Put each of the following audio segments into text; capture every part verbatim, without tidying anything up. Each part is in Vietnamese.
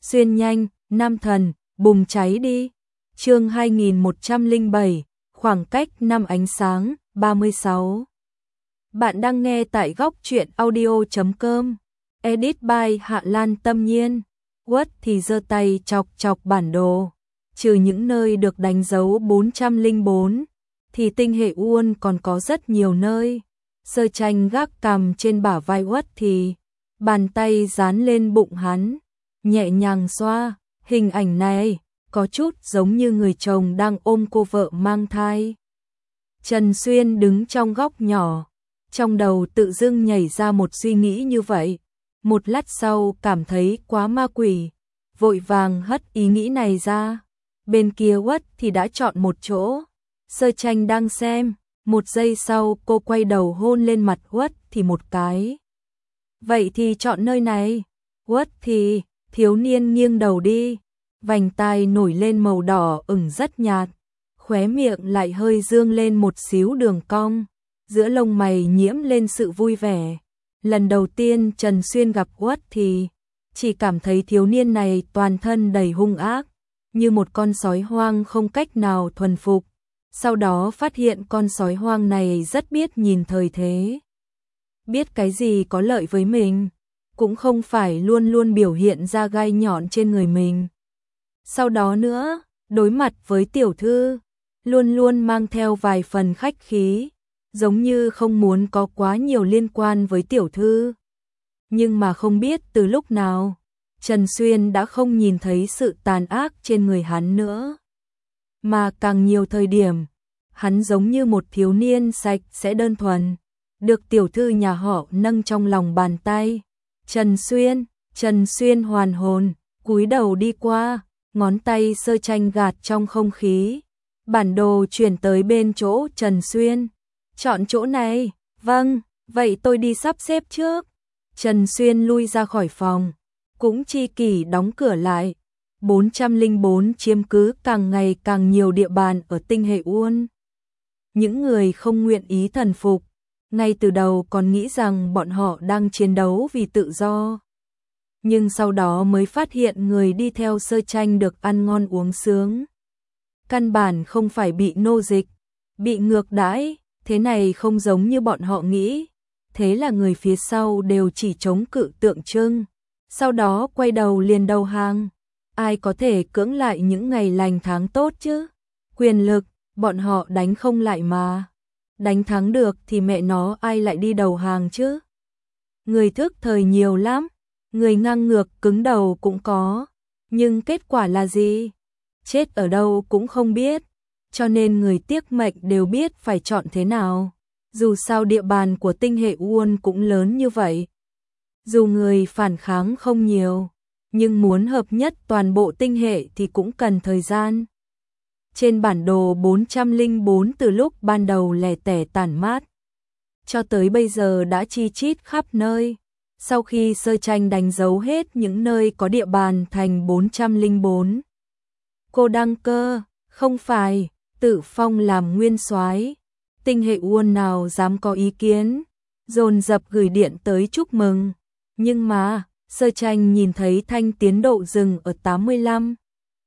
xuyên nhanh, nam thần, bùng cháy đi. Chương hai nghìn một trăm lẻ bảy, khoảng cách năm ánh sáng, ba mươi sáu. Bạn đang nghe tại góc truyện audio chấm com. Edit by Hạ Lan Tâm Nhiên. Quất thì giơ tay chọc chọc bản đồ. Trừ những nơi được đánh dấu bốn trăm lẻ bốn, thì tinh hệ Uôn còn có rất nhiều nơi. Sơ Tranh gác cằm trên bả vai Quất thì, bàn tay dán lên bụng hắn, nhẹ nhàng xoa. Hình ảnh này có chút giống như người chồng đang ôm cô vợ mang thai. Trần Xuyên đứng trong góc nhỏ, trong đầu tự dưng nhảy ra một suy nghĩ như vậy. Một lát sau cảm thấy quá ma quỷ, vội vàng hất ý nghĩ này ra. Bên kia Quất thì đã chọn một chỗ. Sơ Tranh đang xem, một giây sau cô quay đầu hôn lên mặt Quất thì một cái. Vậy thì chọn nơi này. Quất thì, thiếu niên nghiêng đầu đi, vành tai nổi lên màu đỏ ửng rất nhạt, khóe miệng lại hơi dương lên một xíu đường cong, giữa lông mày nhiễm lên sự vui vẻ. Lần đầu tiên Trần Xuyên gặp Quất thì chỉ cảm thấy thiếu niên này toàn thân đầy hung ác, như một con sói hoang không cách nào thuần phục. Sau đó phát hiện con sói hoang này rất biết nhìn thời thế, biết cái gì có lợi với mình, cũng không phải luôn luôn biểu hiện ra gai nhọn trên người mình. Sau đó nữa, đối mặt với tiểu thư, luôn luôn mang theo vài phần khách khí, giống như không muốn có quá nhiều liên quan với tiểu thư. Nhưng mà không biết từ lúc nào, Trần Xuyên đã không nhìn thấy sự tàn ác trên người hắn nữa. Mà càng nhiều thời điểm, hắn giống như một thiếu niên sạch sẽ đơn thuần, được tiểu thư nhà họ nâng trong lòng bàn tay. Trần Xuyên, Trần Xuyên hoàn hồn, cúi đầu đi qua, ngón tay Sơ Tranh gạt trong không khí. Bản đồ chuyển tới bên chỗ Trần Xuyên. Chọn chỗ này, vâng, vậy tôi đi sắp xếp trước. Trần Xuyên lui ra khỏi phòng, cũng chi kỷ đóng cửa lại. bốn trăm lẻ bốn chiếm cứ càng ngày càng nhiều địa bàn ở tinh hệ Uôn. Những người không nguyện ý thần phục, ngay từ đầu còn nghĩ rằng bọn họ đang chiến đấu vì tự do. Nhưng sau đó mới phát hiện người đi theo Sơ Tranh được ăn ngon uống sướng. Căn bản không phải bị nô dịch, bị ngược đãi, thế này không giống như bọn họ nghĩ. Thế là người phía sau đều chỉ chống cự tượng trưng, sau đó quay đầu liền đầu hàng. Ai có thể cưỡng lại những ngày lành tháng tốt chứ? Quyền lực, bọn họ đánh không lại mà. Đánh thắng được thì mẹ nó ai lại đi đầu hàng chứ? Người thức thời nhiều lắm, người ngang ngược cứng đầu cũng có, nhưng kết quả là gì? Chết ở đâu cũng không biết, cho nên người tiếc mệnh đều biết phải chọn thế nào. Dù sao địa bàn của tinh hệ Uôn cũng lớn như vậy. Dù người phản kháng không nhiều, nhưng muốn hợp nhất toàn bộ tinh hệ thì cũng cần thời gian. Trên bản đồ bốn trăm lẻ bốn từ lúc ban đầu lẻ tẻ tản mát, cho tới bây giờ đã chi chít khắp nơi. Sau khi Sơ Tranh đánh dấu hết những nơi có địa bàn thành bốn trăm lẻ bốn, cô đăng cơ, không phải, tự phong làm nguyên soái. Tinh hệ Uôn nào dám có ý kiến, dồn dập gửi điện tới chúc mừng. Nhưng mà, Sơ Tranh nhìn thấy thanh tiến độ dừng ở tám mươi lăm.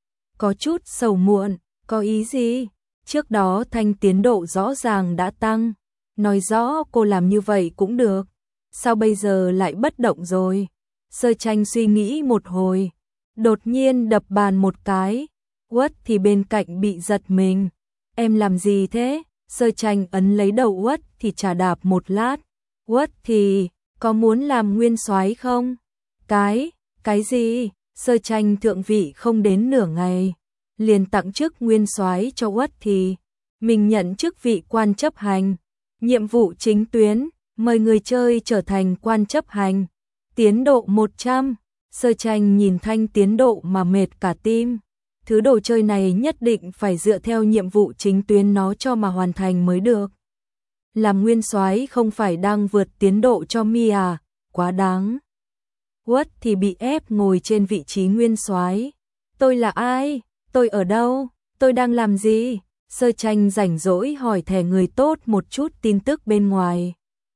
Có chút sầu muộn, có ý gì? Trước đó thanh tiến độ rõ ràng đã tăng, nói rõ cô làm như vậy cũng được. Sao bây giờ lại bất động rồi? Sơ Tranh suy nghĩ một hồi, đột nhiên đập bàn một cái. Quất thì bên cạnh bị giật mình. Em làm gì thế? Sơ Tranh ấn lấy đầu Quất thì chà đạp một lát. Quất thì, có muốn làm nguyên soái không? Cái, cái gì? Sơ Tranh thượng vị không đến nửa ngày, liền tặng chức nguyên soái cho Quất thì. Mình nhận chức vị quan chấp hành. Nhiệm vụ chính tuyến, mời người chơi trở thành quan chấp hành. Tiến độ một trăm. Sơ Tranh nhìn thanh tiến độ mà mệt cả tim. Thứ đồ chơi này nhất định phải dựa theo nhiệm vụ chính tuyến nó cho mà hoàn thành mới được. Làm nguyên soái không phải đang vượt tiến độ cho mi à, quá đáng. Quất thì bị ép ngồi trên vị trí nguyên soái. Tôi là ai? Tôi ở đâu? Tôi đang làm gì? Sơ Tranh rảnh rỗi hỏi thẻ người tốt một chút tin tức bên ngoài.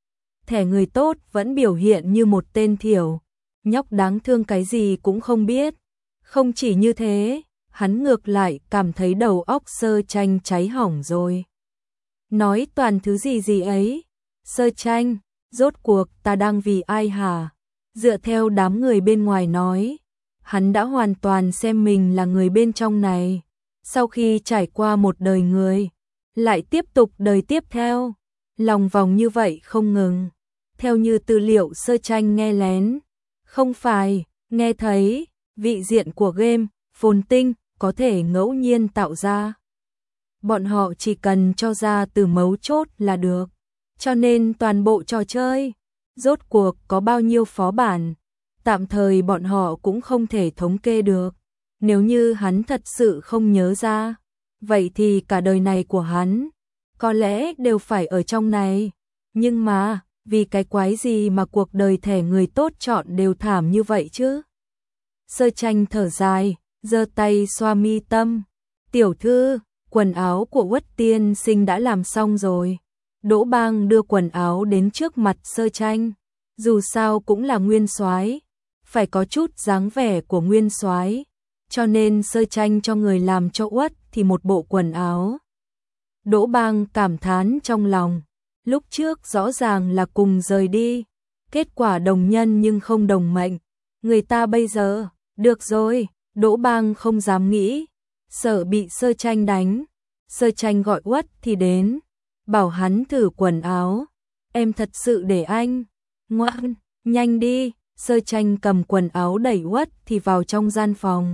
Thẻ người tốt vẫn biểu hiện như một tên thiểu, nhóc đáng thương cái gì cũng không biết. Không chỉ như thế, hắn ngược lại cảm thấy đầu óc Sơ Tranh cháy hỏng rồi. Nói toàn thứ gì gì ấy? Sơ Tranh, rốt cuộc ta đang vì ai hả? Dựa theo đám người bên ngoài nói, hắn đã hoàn toàn xem mình là người bên trong này. Sau khi trải qua một đời người, lại tiếp tục đời tiếp theo, lòng vòng như vậy không ngừng. Theo như tư liệu Sơ Tranh nghe lén, không phải, nghe thấy, vị diện của game, phồn tinh, có thể ngẫu nhiên tạo ra. Bọn họ chỉ cần cho ra từ mấu chốt là được. Cho nên toàn bộ trò chơi, rốt cuộc có bao nhiêu phó bản, tạm thời bọn họ cũng không thể thống kê được. Nếu như hắn thật sự không nhớ ra, vậy thì cả đời này của hắn, có lẽ đều phải ở trong này. Nhưng mà, vì cái quái gì mà cuộc đời thẻ người tốt chọn đều thảm như vậy chứ? Sơ Tranh thở dài, giơ tay xoa mi tâm. Tiểu thư, quần áo của Uất tiên sinh đã làm xong rồi. Đỗ Bang đưa quần áo đến trước mặt Sơ Tranh. Dù sao cũng là nguyên soái, phải có chút dáng vẻ của nguyên soái, cho nên Sơ Tranh cho người làm cho Uất thì một bộ quần áo. Đỗ Bang cảm thán trong lòng, lúc trước rõ ràng là cùng rời đi, kết quả đồng nhân nhưng không đồng mệnh. Người ta bây giờ, được rồi, Đỗ Bang không dám nghĩ, sợ bị Sơ Tranh đánh. Sơ Tranh gọi Uất thì đến, bảo hắn thử quần áo. Em thật sự để anh. Ngoan, nhanh đi. Sơ Tranh cầm quần áo đẩy Uất thì vào trong gian phòng.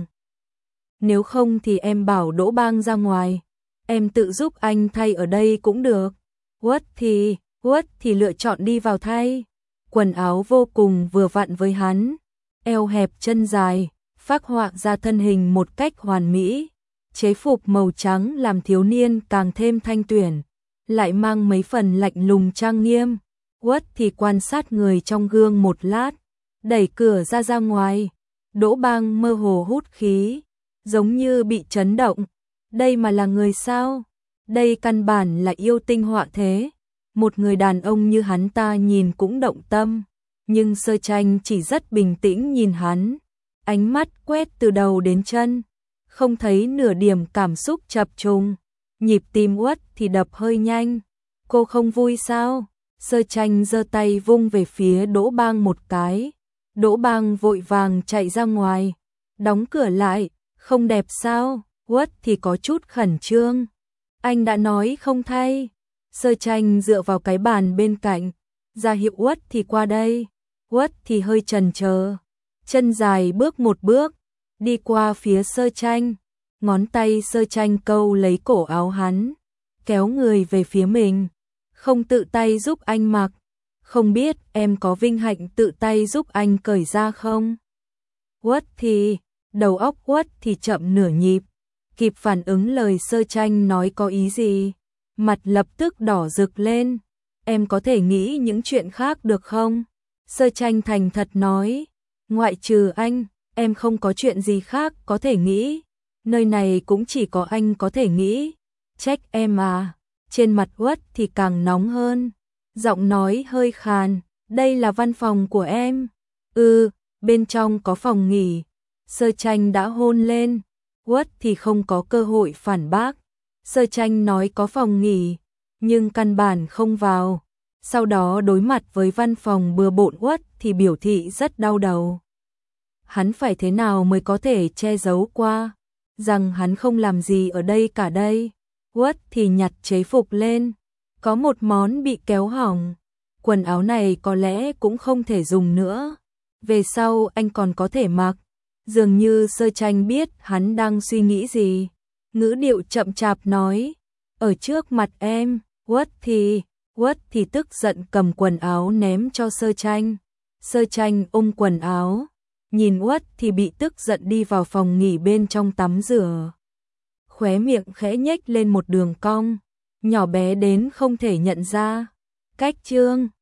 Nếu không thì em bảo Đỗ Bang ra ngoài, em tự giúp anh thay ở đây cũng được. Uất thì, Uất thì lựa chọn đi vào thay. Quần áo vô cùng vừa vặn với hắn, eo hẹp chân dài, phác họa ra thân hình một cách hoàn mỹ. Chế phục màu trắng làm thiếu niên càng thêm thanh tuyển, lại mang mấy phần lạnh lùng trang nghiêm. Uất thì quan sát người trong gương một lát, đẩy cửa ra ra ngoài. Đỗ Bang mơ hồ hút khí, giống như bị chấn động. Đây mà là người sao? Đây căn bản là yêu tinh họa thế. Một người đàn ông như hắn ta nhìn cũng động tâm, nhưng Sơ Tranh chỉ rất bình tĩnh nhìn hắn, ánh mắt quét từ đầu đến chân, không thấy nửa điểm cảm xúc chập trùng. Nhịp tim Uất thì đập hơi nhanh. Cô không vui sao? Sơ Tranh giơ tay vung về phía Đỗ Bang một cái. Đỗ Bang vội vàng chạy ra ngoài, đóng cửa lại. Không đẹp sao? Uất thì có chút khẩn trương. Anh đã nói không thay. Sơ Tranh dựa vào cái bàn bên cạnh, ra hiệu Uất thì qua đây. Uất thì hơi chần chờ, chân dài bước một bước, đi qua phía Sơ Tranh. Ngón tay Sơ Tranh câu lấy cổ áo hắn, kéo người về phía mình. Không tự tay giúp anh mặc, không biết em có vinh hạnh tự tay giúp anh cởi ra không? Uất thì, đầu óc Uất thì chậm nửa nhịp, kịp phản ứng lời Sơ Tranh nói có ý gì, mặt lập tức đỏ rực lên. Em có thể nghĩ những chuyện khác được không? Sơ Tranh thành thật nói, ngoại trừ anh, em không có chuyện gì khác có thể nghĩ. Nơi này cũng chỉ có anh có thể nghĩ. Trách em à? Trên mặt Uất thì càng nóng hơn, giọng nói hơi khàn. Đây là văn phòng của em. Ừ, bên trong có phòng nghỉ. Sơ Tranh đã hôn lên. Uất thì không có cơ hội phản bác. Sơ Tranh nói có phòng nghỉ, nhưng căn bản không vào. Sau đó đối mặt với văn phòng bừa bộn Uất thì biểu thị rất đau đầu. Hắn phải thế nào mới có thể che giấu qua rằng hắn không làm gì ở đây cả đây. Uất thì nhặt chế phục lên, có một món bị kéo hỏng. Quần áo này có lẽ cũng không thể dùng nữa, về sau anh còn có thể mặc. Dường như Sơ Tranh biết hắn đang suy nghĩ gì, ngữ điệu chậm chạp nói, ở trước mặt em. Uất thì, Uất thì tức giận cầm quần áo ném cho Sơ Tranh. Sơ Tranh ôm quần áo, nhìn Uất thì bị tức giận đi vào phòng nghỉ bên trong tắm rửa. Khóe miệng khẽ nhếch lên một đường cong, nhỏ bé đến không thể nhận ra. Cách chương